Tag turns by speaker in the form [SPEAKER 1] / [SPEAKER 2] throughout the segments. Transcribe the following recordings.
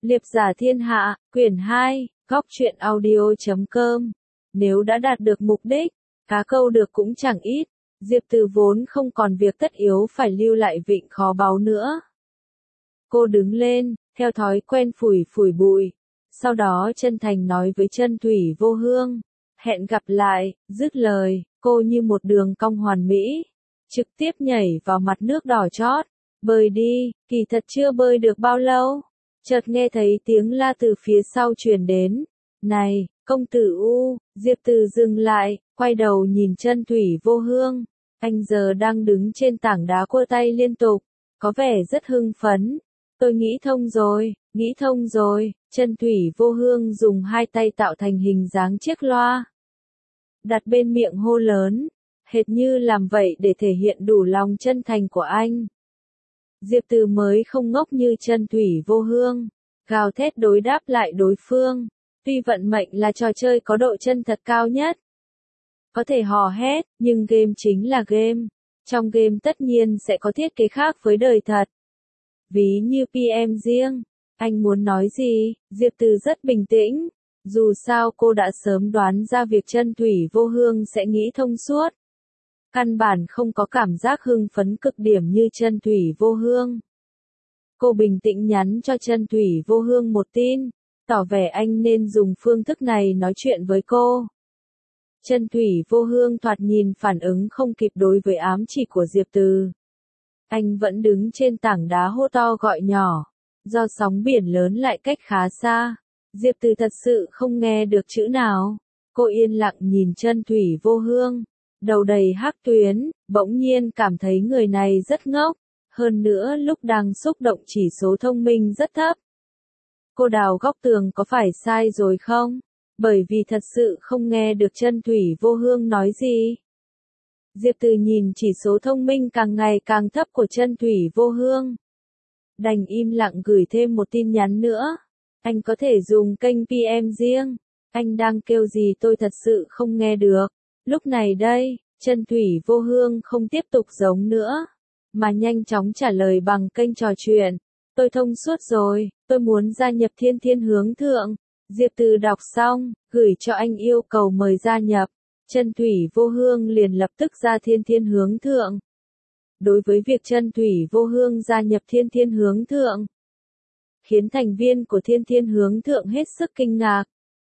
[SPEAKER 1] Liệp giả thiên hạ, quyển 2, góc truyện audio.com. Nếu đã đạt được mục đích, cá câu được cũng chẳng ít, Diệp Từ vốn không còn việc tất yếu phải lưu lại vịnh khó báu nữa. Cô đứng lên, theo thói quen phủi phủi bụi, sau đó chân thành nói với Chân Thủy Vô Hương, hẹn gặp lại, dứt lời, cô như một đường cong hoàn mỹ, trực tiếp nhảy vào mặt nước đỏ chót, bơi đi, kỳ thật chưa bơi được bao lâu. Chợt nghe thấy tiếng la từ phía sau truyền đến. Này, công tử U, Diệp Từ dừng lại, quay đầu nhìn Chân Thủy Vô Hương. Anh giờ đang đứng trên tảng đá quơ tay liên tục, có vẻ rất hưng phấn. Tôi nghĩ thông rồi, Chân Thủy Vô Hương dùng hai tay tạo thành hình dáng chiếc loa. Đặt bên miệng hô lớn, hệt như làm vậy để thể hiện đủ lòng chân thành của anh. Diệp Từ mới không ngốc như Chân Thủy Vô Hương, gào thét đối đáp lại đối phương. Tuy vận mệnh là trò chơi có độ chân thật cao nhất, có thể hò hét, nhưng game chính là game. Trong game tất nhiên sẽ có thiết kế khác với đời thật. Ví như PM riêng, anh muốn nói gì? Diệp Từ rất bình tĩnh. Dù sao cô đã sớm đoán ra việc Chân Thủy Vô Hương sẽ nghĩ thông suốt. Căn bản không có cảm giác hưng phấn cực điểm như Chân Thủy Vô Hương. Cô bình tĩnh nhắn cho Chân Thủy Vô Hương một tin, tỏ vẻ anh nên dùng phương thức này nói chuyện với cô. Chân Thủy Vô Hương thoạt nhìn phản ứng không kịp đối với ám chỉ của Diệp Từ. Anh vẫn đứng trên tảng đá hô to gọi nhỏ, do sóng biển lớn lại cách khá xa. Diệp Từ thật sự không nghe được chữ nào. Cô yên lặng nhìn Chân Thủy Vô Hương, đầu đầy hắc tuyến, bỗng nhiên cảm thấy người này rất ngốc. Hơn nữa lúc đang xúc động chỉ số thông minh rất thấp. Cô đào góc tường có phải sai rồi không? Bởi vì thật sự không nghe được Chân Thủy Vô Hương nói gì. Diệp Từ nhìn chỉ số thông minh càng ngày càng thấp của Chân Thủy Vô Hương. Đành im lặng gửi thêm một tin nhắn nữa. Anh có thể dùng kênh PM riêng. Anh đang kêu gì tôi thật sự không nghe được. Lúc này đây, Chân Thủy Vô Hương không tiếp tục giống nữa, mà nhanh chóng trả lời bằng kênh trò chuyện. Tôi thông suốt rồi, tôi muốn gia nhập Thiên Thiên Hướng Thượng. Diệp Từ đọc xong, gửi cho anh yêu cầu mời gia nhập. Chân Thủy Vô Hương liền lập tức ra Thiên Thiên Hướng Thượng. Đối với việc Chân Thủy Vô Hương gia nhập Thiên Thiên Hướng Thượng, khiến thành viên của Thiên Thiên Hướng Thượng hết sức kinh ngạc.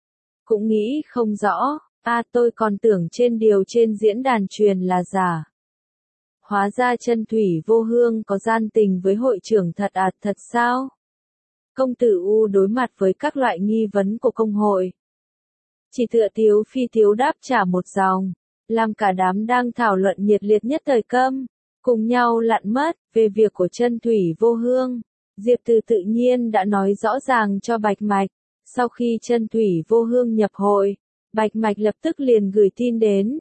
[SPEAKER 1] Cũng nghĩ không rõ, tôi còn tưởng điều trên diễn đàn truyền là giả. Hóa ra Chân Thủy Vô Hương có gian tình với hội trưởng thật sao? Công tử U đối mặt với các loại nghi vấn của công hội. Chỉ tựa tiếu phi tiếu đáp trả một dòng, làm cả đám đang thảo luận nhiệt liệt nhất thời câm, cùng nhau lặn mất, về việc của Chân Thủy Vô Hương. Diệp Từ tự nhiên đã nói rõ ràng cho Bạch Mạch. Sau khi Chân Thủy Vô Hương nhập hội, Bạch Mạch lập tức liền gửi tin đến.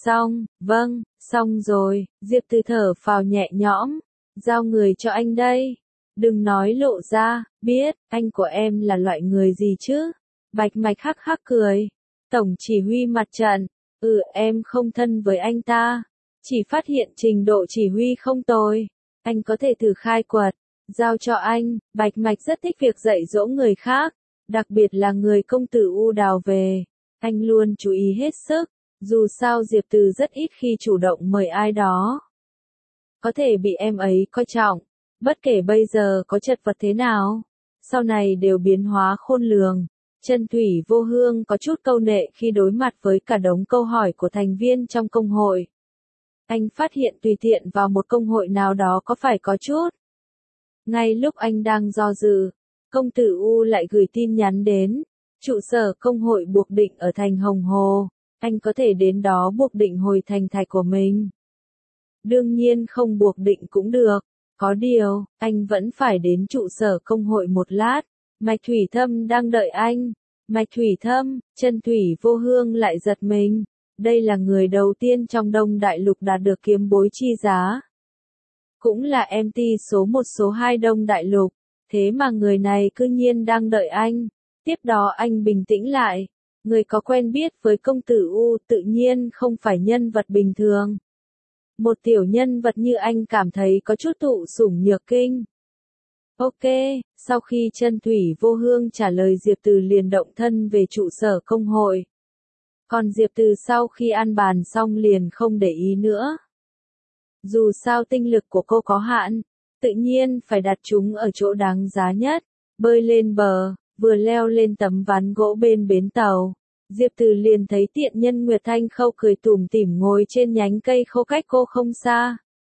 [SPEAKER 1] Xong rồi, Diệp Từ thở phào nhẹ nhõm, giao người cho anh đây. Đừng nói lộ ra, biết, anh của em là loại người gì chứ? Bạch Mạch hắc hắc cười. Tổng chỉ huy mặt trận, em không thân với anh ta. Chỉ phát hiện trình độ chỉ huy không tồi. Anh có thể thử khai quật, giao cho anh. Bạch Mạch rất thích việc dạy dỗ người khác, đặc biệt là người công tử U đào về. Anh luôn chú ý hết sức, dù sao Diệp Từ rất ít khi chủ động mời ai đó. Có thể bị em ấy coi trọng, bất kể bây giờ có chật vật thế nào, sau này đều biến hóa khôn lường. Chân Thủy Vô Hương có chút câu nệ khi đối mặt với cả đống câu hỏi của thành viên trong công hội. Anh phát hiện tùy tiện vào một công hội nào đó có phải có chút. Ngay lúc anh đang do dự, công tử U lại gửi tin nhắn đến. Trụ sở công hội buộc định ở thành Hồng Hồ. Anh có thể đến đó buộc định hồi thành thạch của mình. Đương nhiên không buộc định cũng được. Có điều, anh vẫn phải đến trụ sở công hội một lát. Mạch Thủy Thâm đang đợi anh. Mạch Thủy Thâm, Chân Thủy Vô Hương lại giật mình. Đây là người đầu tiên trong Đông Đại Lục đạt được kiếm bối chi giá. Cũng là MT số 1 số 2 Đông Đại Lục. Thế mà người này cư nhiên đang đợi anh. Tiếp đó anh bình tĩnh lại. Người có quen biết với công tử U tự nhiên không phải nhân vật bình thường. Một tiểu nhân vật như anh cảm thấy có chút thụ sủng nhược kinh. Ok, sau khi Chân Thủy Vô Hương trả lời Diệp Từ liền động thân về trụ sở công hội. Còn Diệp Từ sau khi ăn bàn xong liền không để ý nữa. Dù sao tinh lực của cô có hạn, tự nhiên phải đặt chúng ở chỗ đáng giá nhất. Bơi lên bờ, vừa leo lên tấm ván gỗ bên bến tàu, Diệp Từ liền thấy tiện nhân Nguyệt Thanh Khâu cười tủm tỉm ngồi trên nhánh cây khô cách cô không xa.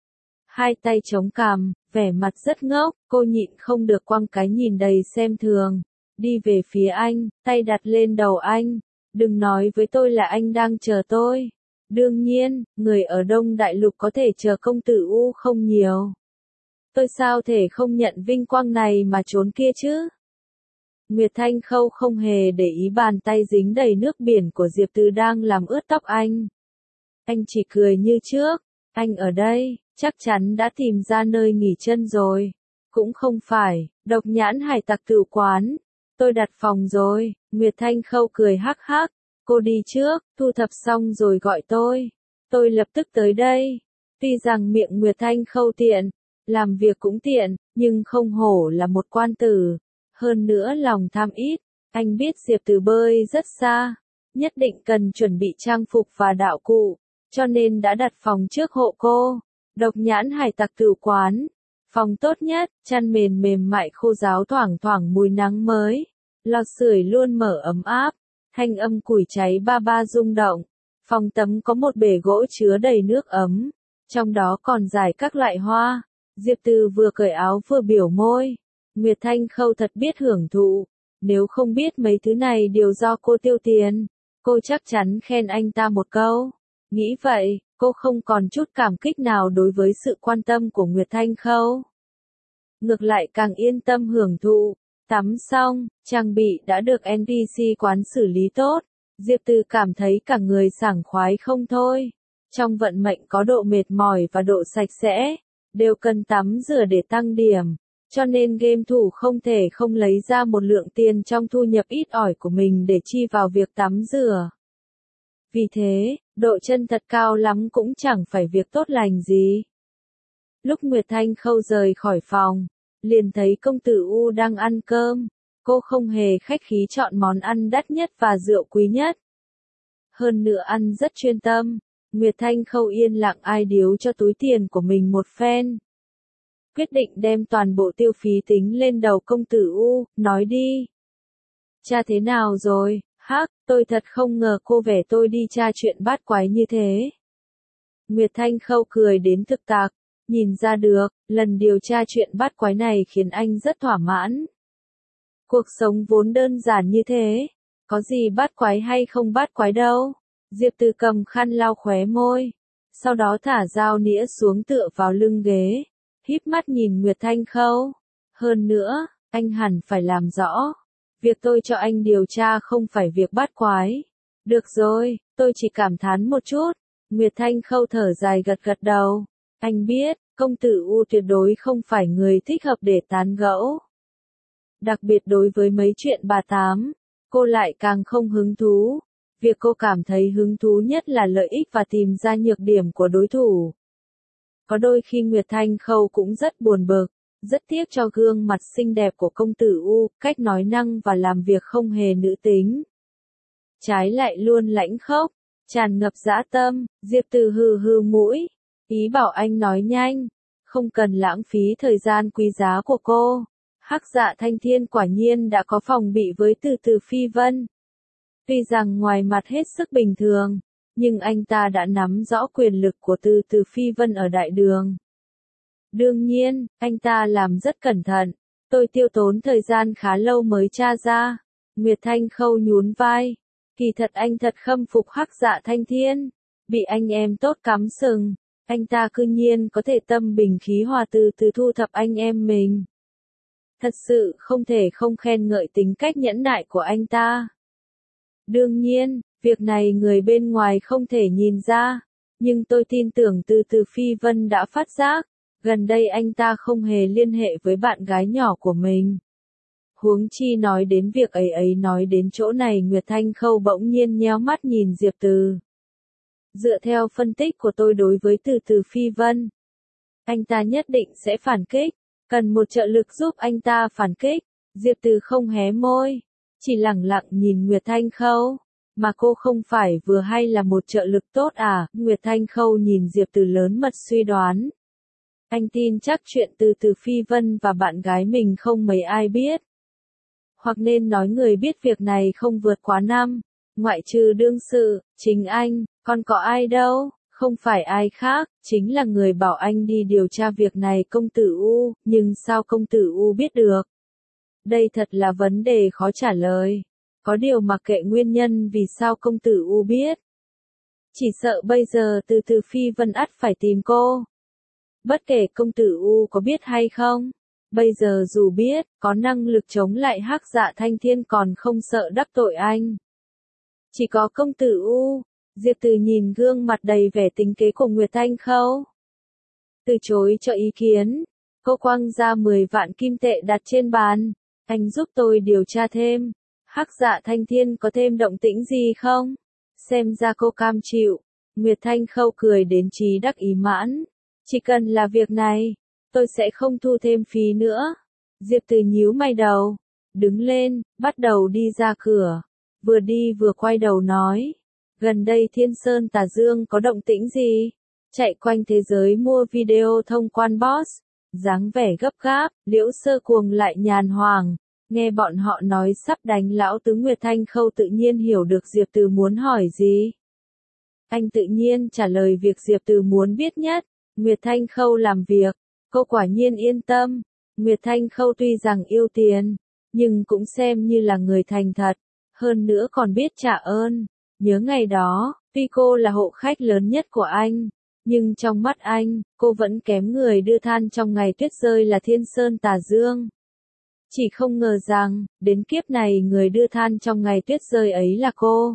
[SPEAKER 1] Hai tay chống cằm, vẻ mặt rất ngốc, cô nhịn không được quăng cái nhìn đầy xem thường. Đi về phía anh, tay đặt lên đầu anh. Đừng nói với tôi là anh đang chờ tôi. Đương nhiên, người ở Đông Đại Lục có thể chờ công tử U không nhiều. Tôi sao thể không nhận vinh quang này mà trốn kia chứ? Nguyệt Thanh Khâu không hề để ý bàn tay dính đầy nước biển của Diệp Từ đang làm ướt tóc anh. Anh chỉ cười như trước, anh ở đây, chắc chắn đã tìm ra nơi nghỉ chân rồi. Cũng không phải, Độc Nhãn Hải Tặc Tửu Quán. Tôi đặt phòng rồi, Nguyệt Thanh Khâu cười hắc hắc. Cô đi trước, thu thập xong rồi gọi tôi. Tôi lập tức tới đây. Tuy rằng miệng Nguyệt Thanh Khâu tiện, làm việc cũng tiện, nhưng không hổ là một quan tử. Hơn nữa lòng tham ít, anh biết Diệp Từ bơi rất xa, nhất định cần chuẩn bị trang phục và đạo cụ, cho nên đã đặt phòng trước hộ cô. Độc Nhãn Hải Tặc Tửu Quán, phòng tốt nhất, chăn mền mềm mại khô ráo thoảng thoảng mùi nắng mới, lò sưởi luôn mở ấm áp, thanh âm củi cháy ba ba rung động. Phòng tắm có một bể gỗ chứa đầy nước ấm, trong đó còn rải các loại hoa. Diệp Từ vừa cởi áo vừa biểu môi. Nguyệt Thanh Khâu thật biết hưởng thụ, nếu không biết mấy thứ này đều do cô tiêu tiền, cô chắc chắn khen anh ta một câu. Nghĩ vậy, cô không còn chút cảm kích nào đối với sự quan tâm của Nguyệt Thanh Khâu. Ngược lại càng yên tâm hưởng thụ. Tắm xong, trang bị đã được NPC quán xử lý tốt. Diệp Từ cảm thấy cả người sảng khoái không thôi. Trong vận mệnh có độ mệt mỏi và độ sạch sẽ, đều cần tắm rửa để tăng điểm. Cho nên game thủ không thể không lấy ra một lượng tiền trong thu nhập ít ỏi của mình để chi vào việc tắm rửa. Vì thế, độ chân thật cao lắm cũng chẳng phải việc tốt lành gì. Lúc Nguyệt Thanh Khâu rời khỏi phòng, liền thấy công tử U đang ăn cơm. Cô không hề khách khí chọn món ăn đắt nhất và rượu quý nhất. Hơn nữa ăn rất chuyên tâm, Nguyệt Thanh Khâu yên lặng ai điếu cho túi tiền của mình một phen. Quyết định đem toàn bộ tiêu phí tính lên đầu công tử U, nói đi. Cha thế nào rồi, hắc, tôi thật không ngờ cô vẻ tôi đi tra chuyện bát quái như thế. Nguyệt Thanh Khâu cười đến thực tạc, nhìn ra được, lần điều tra chuyện bát quái này khiến anh rất thỏa mãn. Cuộc sống vốn đơn giản như thế, có gì bát quái hay không bát quái đâu. Diệp Từ cầm khăn lau khóe môi, sau đó thả dao nĩa xuống tựa vào lưng ghế. Híp mắt nhìn Nguyệt Thanh Khâu. Hơn nữa, anh hẳn phải làm rõ. Việc tôi cho anh điều tra không phải việc bát quái. Được rồi, tôi chỉ cảm thán một chút. Nguyệt Thanh Khâu thở dài gật gật đầu. Anh biết, công tử U tuyệt đối không phải người thích hợp để tán gẫu. Đặc biệt đối với mấy chuyện bà tám, cô lại càng không hứng thú. Việc cô cảm thấy hứng thú nhất là lợi ích và tìm ra nhược điểm của đối thủ. Có đôi khi Nguyệt Thanh Khâu cũng rất buồn bực, rất tiếc cho gương mặt xinh đẹp của công tử U, cách nói năng và làm việc không hề nữ tính. Trái lại luôn lãnh khốc, tràn ngập dã tâm. Diệp Từ hừ hừ mũi, ý bảo anh nói nhanh, không cần lãng phí thời gian quý giá của cô. Hắc Dạ Thanh Thiên quả nhiên đã có phòng bị với Từ Từ Phi Vân. Tuy rằng ngoài mặt hết sức bình thường, nhưng anh ta đã nắm rõ quyền lực của Từ Từ Phi Vân ở đại đường. Đương nhiên, anh ta làm rất cẩn thận. Tôi tiêu tốn thời gian khá lâu mới tra ra. Nguyệt Thanh Khâu nhún vai. Kỳ thật anh thật khâm phục Hắc Dạ Thanh Thiên. Bị anh em tốt cắm sừng, anh ta cư nhiên có thể tâm bình khí hòa từ từ thu thập anh em mình. Thật sự không thể không khen ngợi tính cách nhẫn nại của anh ta. Đương nhiên, việc này người bên ngoài không thể nhìn ra, nhưng tôi tin tưởng Từ Từ Phi Vân đã phát giác, gần đây anh ta không hề liên hệ với bạn gái nhỏ của mình. Huống chi nói đến việc ấy nói đến chỗ này Nguyệt Thanh Khâu bỗng nhiên nhéo mắt nhìn Diệp Từ. Dựa theo phân tích của tôi đối với Từ Từ Phi Vân, anh ta nhất định sẽ phản kích, Cần một trợ lực giúp anh ta phản kích. Diệp Từ không hé môi, chỉ lẳng lặng nhìn Nguyệt Thanh Khâu. Mà cô không phải vừa hay là một trợ lực tốt à? Nguyệt Thanh Khâu nhìn Diệp Từ lớn mật suy đoán. Anh tin chắc chuyện Từ Phi Vân và bạn gái mình không mấy ai biết. Hoặc nên nói người biết việc này không vượt quá 5, ngoại trừ đương sự, chính anh, còn có ai đâu, không phải ai khác, chính là người bảo anh đi điều tra việc này công tử U, nhưng sao công tử U biết được? Đây thật là vấn đề khó trả lời. Có điều mặc kệ nguyên nhân vì sao công tử U biết. Chỉ sợ bây giờ Từ Phi Vân ắt phải tìm cô. Bất kể công tử U có biết hay không, bây giờ dù biết, có năng lực chống lại Hắc Dạ Thanh Thiên còn không sợ đắc tội anh. Chỉ có công tử U. Diệp Từ nhìn gương mặt đầy vẻ tính kế của Nguyệt Thanh Khâu. Từ chối cho ý kiến, cô quăng ra 10 vạn kim tệ đặt trên bàn. Anh giúp tôi điều tra thêm. Hắc Dạ Thanh Thiên có thêm động tĩnh gì không? Xem ra cô cam chịu. Nguyệt Thanh Khâu cười đến chí đắc ý mãn. Chỉ cần là việc này, tôi sẽ không thu thêm phí nữa. Diệp Từ nhíu mày đầu, đứng lên, bắt đầu đi ra cửa. Vừa đi vừa quay đầu nói. Gần đây Thiên Sơn Tà Dương có động tĩnh gì? Chạy quanh thế giới mua video thông quan boss. Dáng vẻ gấp gáp, Liễu Sơ Cuồng lại nhàn hoàng. Nghe bọn họ nói sắp đánh lão tứ. Nguyệt Thanh Khâu tự nhiên hiểu được Diệp Từ muốn hỏi gì. Anh tự nhiên trả lời việc Diệp Từ muốn biết nhất. Nguyệt Thanh Khâu làm việc, cô quả nhiên yên tâm. Nguyệt Thanh Khâu tuy rằng yêu tiền, nhưng cũng xem như là người thành thật, hơn nữa còn biết trả ơn. Nhớ ngày đó, tuy cô là hộ khách lớn nhất của anh, nhưng trong mắt anh, cô vẫn kém người đưa than trong ngày tuyết rơi là Thiên Sơn Tà Dương. Chỉ không ngờ rằng, đến kiếp này người đưa than trong ngày tuyết rơi ấy là cô.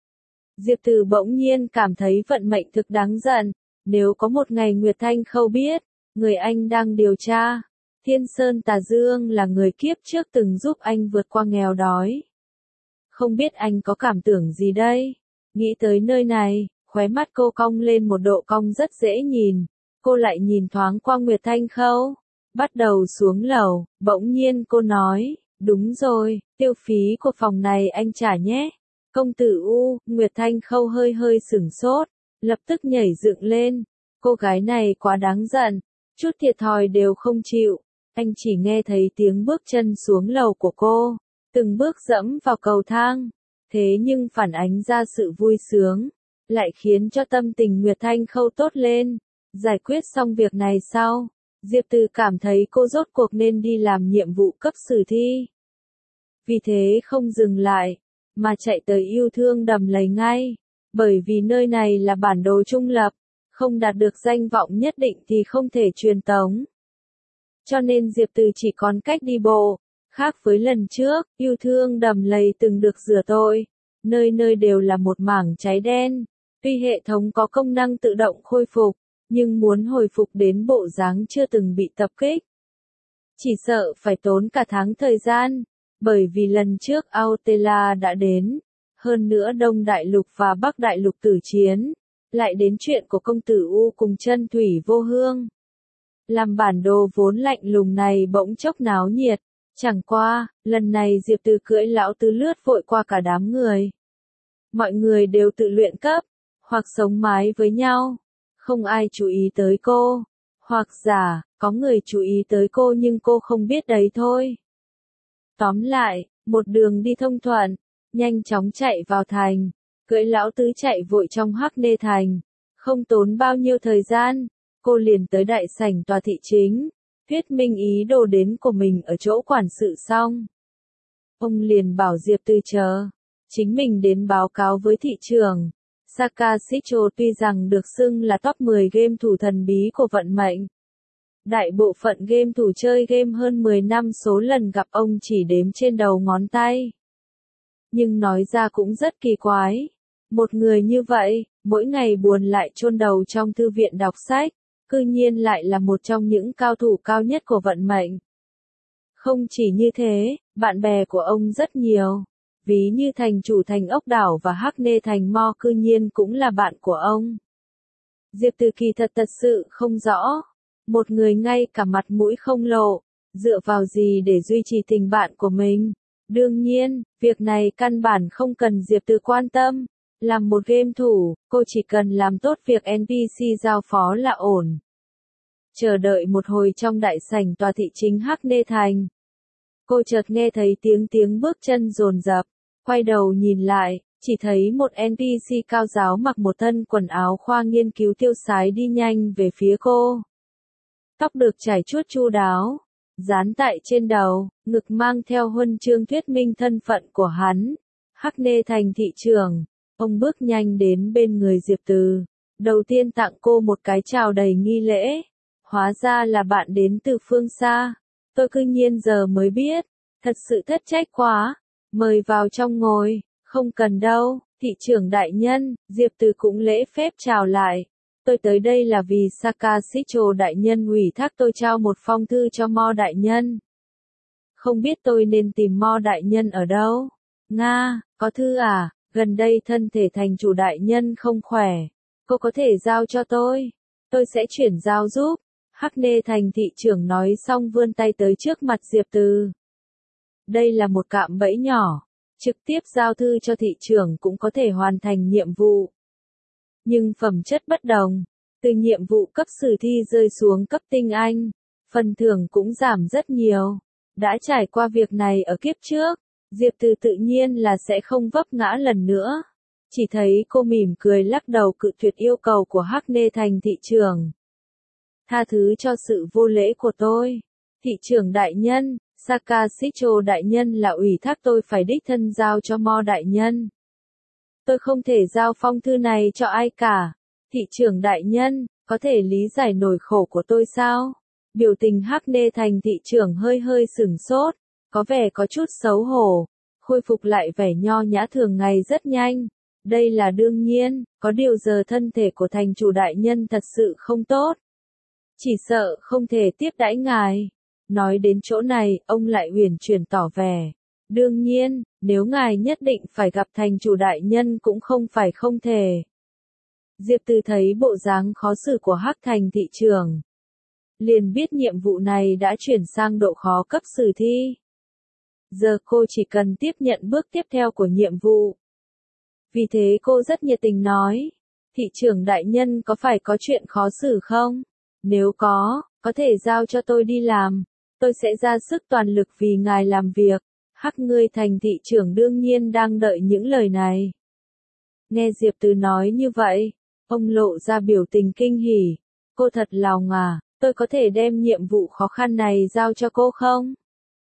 [SPEAKER 1] Diệp Từ bỗng nhiên cảm thấy vận mệnh thực đáng giận. Nếu có một ngày Nguyệt Thanh Khâu biết, người anh đang điều tra, Thiên Sơn Tà Dương là người kiếp trước từng giúp anh vượt qua nghèo đói. Không biết anh có cảm tưởng gì đây? Nghĩ tới nơi này, khóe mắt cô cong lên một độ cong rất dễ nhìn. Cô lại nhìn thoáng qua Nguyệt Thanh Khâu. Bắt đầu xuống lầu, bỗng nhiên cô nói, đúng rồi, tiêu phí của phòng này anh trả nhé. Công tử U. Nguyệt Thanh Khâu hơi hơi sửng sốt, lập tức nhảy dựng lên. Cô gái này quá đáng giận, chút thiệt thòi đều không chịu. Anh chỉ nghe thấy tiếng bước chân xuống lầu của cô, từng bước dẫm vào cầu thang. Thế nhưng phản ánh ra sự vui sướng, lại khiến cho tâm tình Nguyệt Thanh Khâu tốt lên. Giải quyết xong việc này sau, Diệp Từ cảm thấy cô rốt cuộc nên đi làm nhiệm vụ cấp sử thi. Vì thế không dừng lại, mà chạy tới Yêu Thương Đầm Lầy ngay. Bởi vì nơi này là bản đồ trung lập, không đạt được danh vọng nhất định thì không thể truyền tống. Cho nên Diệp Từ chỉ còn cách đi bộ. Khác với lần trước, Yêu Thương Đầm Lầy từng được rửa tội. Nơi nơi đều là một mảng cháy đen. Tuy hệ thống có công năng tự động khôi phục, nhưng muốn hồi phục đến bộ dáng chưa từng bị tập kích, chỉ sợ phải tốn cả tháng thời gian. Bởi vì lần trước Autela đã đến, hơn nữa Đông Đại Lục và Bắc Đại Lục tử chiến, lại đến chuyện của công tử U cùng Chân Thủy Vô Hương. Làm bản đồ vốn lạnh lùng này bỗng chốc náo nhiệt. Chẳng qua, lần này Diệp Từ cưỡi lão tứ lướt vội qua cả đám người. Mọi người đều tự luyện cấp, hoặc sống mái với nhau. Không ai chú ý tới cô. Hoặc giả, có người chú ý tới cô nhưng cô không biết đấy thôi. Tóm lại, một đường đi thông thuận, nhanh chóng chạy vào thành. Cưỡi lão tứ chạy vội trong Hắc Nê Thành. Không tốn bao nhiêu thời gian, cô liền tới đại sảnh tòa thị chính. Thuyết minh ý đồ đến của mình ở chỗ quản sự xong. Ông liền bảo Diệp Từ chờ. Chính mình đến báo cáo với thị trường. Sakashito tuy rằng được xưng là top 10 game thủ thần bí của vận mệnh. Đại bộ phận game thủ chơi game hơn 10 năm số lần gặp ông chỉ đếm trên đầu ngón tay. Nhưng nói ra cũng rất kỳ quái. Một người như vậy, mỗi ngày buồn lại chôn đầu trong thư viện đọc sách, cư nhiên lại là một trong những cao thủ cao nhất của vận mệnh. Không chỉ như thế, bạn bè của ông rất nhiều. Ví như thành chủ thành ốc đảo và Hắc Nê thành Mo cư nhiên cũng là bạn của ông. Diệp Từ kỳ thật sự không rõ. Một người ngay cả mặt mũi không lộ, dựa vào gì để duy trì tình bạn của mình? Đương nhiên, việc này căn bản không cần Diệp Từ quan tâm. Làm một game thủ, cô chỉ cần làm tốt việc NPC giao phó là ổn. Chờ đợi một hồi trong đại sảnh tòa thị chính Hắc Nê Thành. Cô chợt nghe thấy tiếng bước chân dồn dập, quay đầu nhìn lại, chỉ thấy một NPC cao giáo mặc một thân quần áo khoa nghiên cứu tiêu sái đi nhanh về phía cô. Tóc được chải chuốt chu đáo, dán tại trên đầu, ngực mang theo huân chương thuyết minh thân phận của hắn. Hắc Nê Thành thị trưởng, ông bước nhanh đến bên người Diệp Từ, đầu tiên tặng cô một cái chào đầy nghi lễ. Hóa ra là bạn đến từ phương xa, tôi cư nhiên giờ mới biết, thật sự thất trách quá, mời vào trong ngồi, không cần đâu, thị trưởng đại nhân, Diệp Từ cũng lễ phép chào lại. Tôi tới đây là vì Sakashiro đại nhân ủy thác tôi trao một phong thư cho Mo đại nhân. Không biết tôi nên tìm Mo đại nhân ở đâu? Nga, có thư à? Gần đây thân thể thành chủ đại nhân không khỏe. Cô có thể giao cho tôi sẽ chuyển giao giúp. Hắc Nê Thành thị trưởng nói xong vươn tay tới trước mặt Diệp Từ. Đây là một cạm bẫy nhỏ, trực tiếp giao thư cho thị trưởng cũng có thể hoàn thành nhiệm vụ. Nhưng phẩm chất bất đồng, từ nhiệm vụ cấp sử thi rơi xuống cấp tinh anh, phần thưởng cũng giảm rất nhiều. Đã trải qua việc này ở kiếp trước, Diệp Từ tự nhiên là sẽ không vấp ngã lần nữa. Chỉ thấy cô mỉm cười lắc đầu cự tuyệt yêu cầu của Hắc Nê Thành thị trưởng. Tha thứ cho sự vô lễ của tôi. Thị trưởng đại nhân, Sakashiro đại nhân là ủy thác tôi phải đích thân giao cho Mo đại nhân. Tôi không thể giao phong thư này cho ai cả. Thị trưởng đại nhân, có thể lý giải nỗi khổ của tôi sao? Biểu tình Hắc Nê Thành thị trưởng hơi sửng sốt, có vẻ có chút xấu hổ, khôi phục lại vẻ nho nhã thường ngày rất nhanh. Đây là đương nhiên, có điều giờ thân thể của thành chủ đại nhân thật sự không tốt. Chỉ sợ không thể tiếp đãi ngài. Nói đến chỗ này, ông lại uyển chuyển tỏ vẻ. Đương nhiên, nếu ngài nhất định phải gặp thành chủ đại nhân cũng không phải không thể. Diệp Từ thấy bộ dáng khó xử của Hắc Thành thị trưởng, liền biết nhiệm vụ này đã chuyển sang độ khó cấp sử thi. Giờ cô chỉ cần tiếp nhận bước tiếp theo của nhiệm vụ. Vì thế cô rất nhiệt tình nói, thị trưởng đại nhân có phải có chuyện khó xử không? Nếu có thể giao cho tôi đi làm, tôi sẽ ra sức toàn lực vì ngài làm việc. Hắc Ngươi Thành thị trưởng đương nhiên đang đợi những lời này. Nghe Diệp Từ nói như vậy, ông lộ ra biểu tình kinh hỉ. Cô thật lòng à, tôi có thể đem nhiệm vụ khó khăn này giao cho cô không?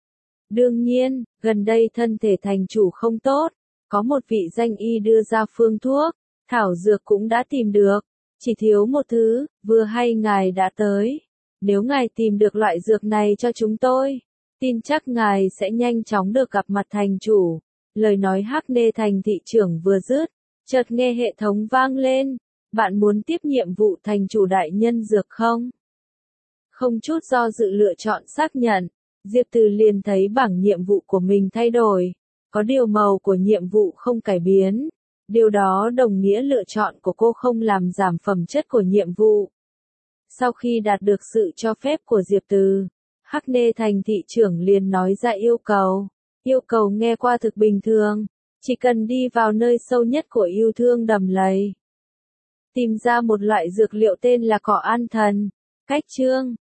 [SPEAKER 1] Đương nhiên, gần đây thân thể thành chủ không tốt, có một vị danh y đưa ra phương thuốc, thảo dược cũng đã tìm được, chỉ thiếu một thứ, vừa hay ngài đã tới. Nếu ngài tìm được loại dược này cho chúng tôi, tin chắc ngài sẽ nhanh chóng được gặp mặt thành chủ. Lời nói Hắc Nê Thành thị trưởng vừa dứt, chợt nghe hệ thống vang lên. Bạn muốn tiếp nhiệm vụ thành chủ đại nhân dược không? Không chút do dự lựa chọn xác nhận, Diệp Từ liền thấy bảng nhiệm vụ của mình thay đổi. Có điều màu của nhiệm vụ không cải biến. Điều đó đồng nghĩa lựa chọn của cô không làm giảm phẩm chất của nhiệm vụ. Sau khi đạt được sự cho phép của Diệp Từ, Hắc Nê Thành thị trưởng liền nói ra yêu cầu. Yêu cầu nghe qua thực bình thường, chỉ cần đi vào nơi sâu nhất của yêu thương đầm lầy, tìm ra một loại dược liệu tên là cỏ an thần. Cách chương